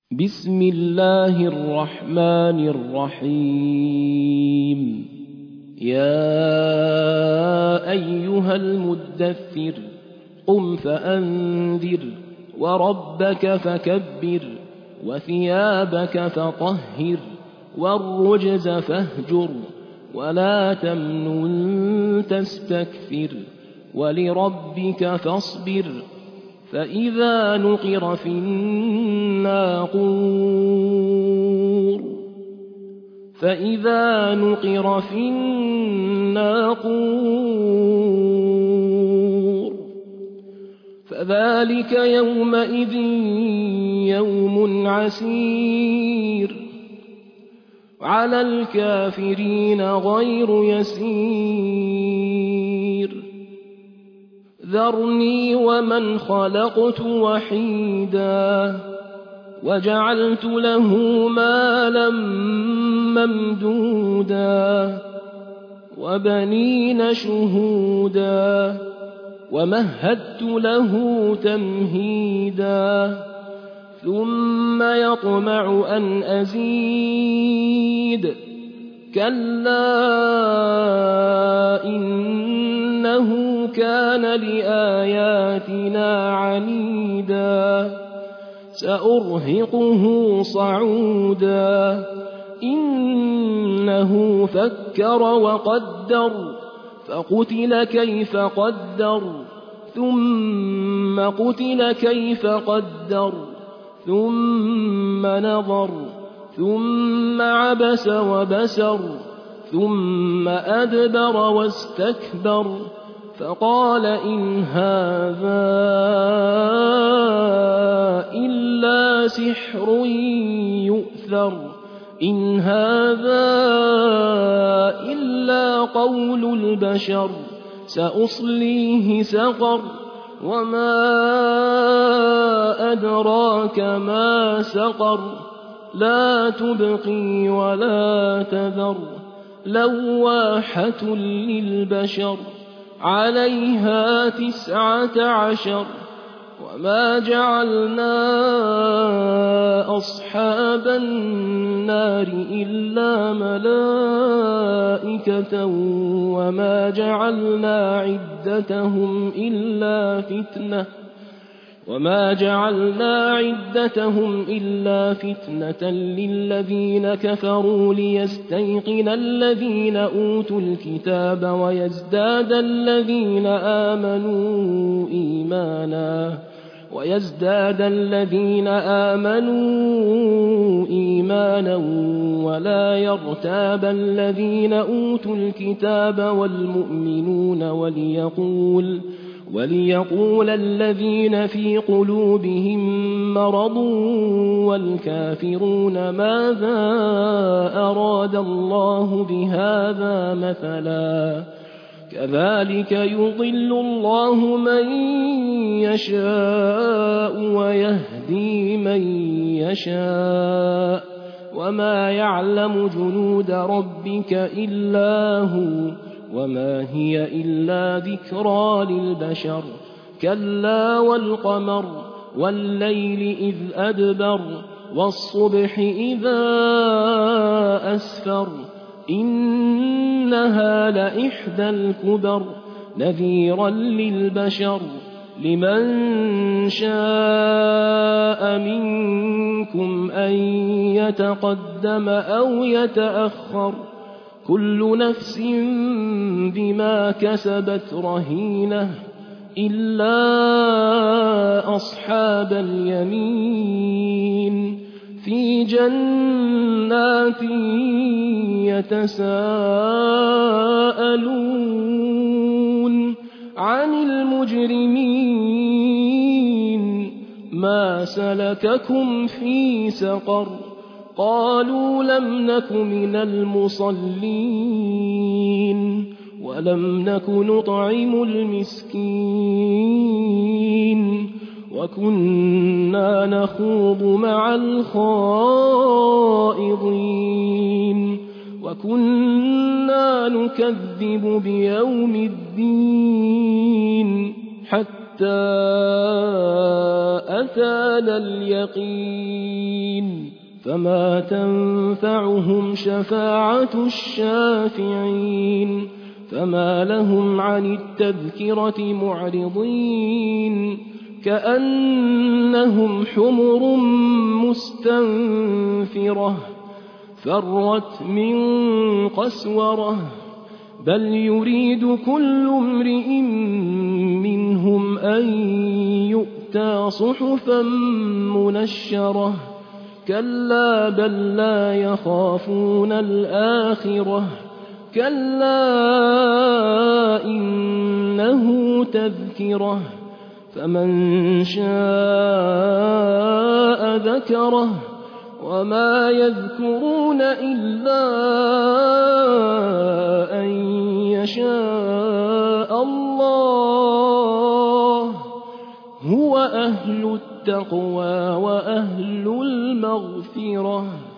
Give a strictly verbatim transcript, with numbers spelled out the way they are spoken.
بسم الله الرحمن الرحيم يا أيها المدثر قم فأنذر وربك فكبر وثيابك فطهر والرجز فاهجر ولا تمنن تستكثر ولربك فاصبر فإذا نقر في الناقور فإذا نقر في الناقور فذلك يومئذ يوم عسير على الكافرين غير يسير ذرني ومن خلقت وحيدا وجعلت له مالا ممدودا وبنين شهودا ومهدت له تمهيدا ثم يطمع أن أزيد كلا إنه كان لآياتنا عنيدا سأرهقه صعودا إنه فكر وقدر فقتل كيف قدر ثم قتل كيف قدر ثم نظر ثم عبس وبسر ثم أدبر واستكبر فقال إن هذا إلا سحر يؤثر إن هذا إلا قول البشر سأصليه سقر وما أدراك ما سقر لا تبقي ولا تذر لواحة للبشر عليها تسعة عشر وما جعلنا أصحاب النار إلا ملائكة وما جعلنا عدتهم إلا فتنة وما جعلنا عدتهم إلا فتنة للذين كفروا ليستيقن الذين أوتوا الكتاب ويزداد الذين آمنوا إيمانا ويزداد الذين آمنوا إيمانا ولا يرتاب الذين أوتوا الكتاب والمؤمنون وليقول وليقول الذين في قلوبهم مرض والكافرون ماذا أراد الله بهذا مثلا كذلك يضل الله من يشاء ويهدي من يشاء وما يعلم جنود ربك إلا هو وما هي إلا ذكرى للبشر كلا والقمر والليل إذ أدبر والصبح إذا أسفر إنها لإحدى الكبر نذيرا للبشر لمن شاء منكم أن يتقدم أو يتأخر كل نفس بما كسبت رهينة إلا أصحاب اليمين في جنات يتساءلون عن المجرمين ما سلككم في سقر قالوا لم نك من المصلين ولم نك نطعم المسكين وكنا نخوض مع الخائضين وكنا نكذب بيوم الدين حتى أتانا اليقين فما تنفعهم شفاعة الشافعين فما لهم عن التذكرة معرضين كأنهم حمر مستنفرة فرت من قسورة بل يريد كل امرئ منهم أن يؤتى صحفا منشرة كلا بل لا يخافون الآخرة كلا إنه تذكرة فمن شاء ذكره وما يذكرون إلا أن يشاء الله هو أهل التقوى وأهل المغفرة.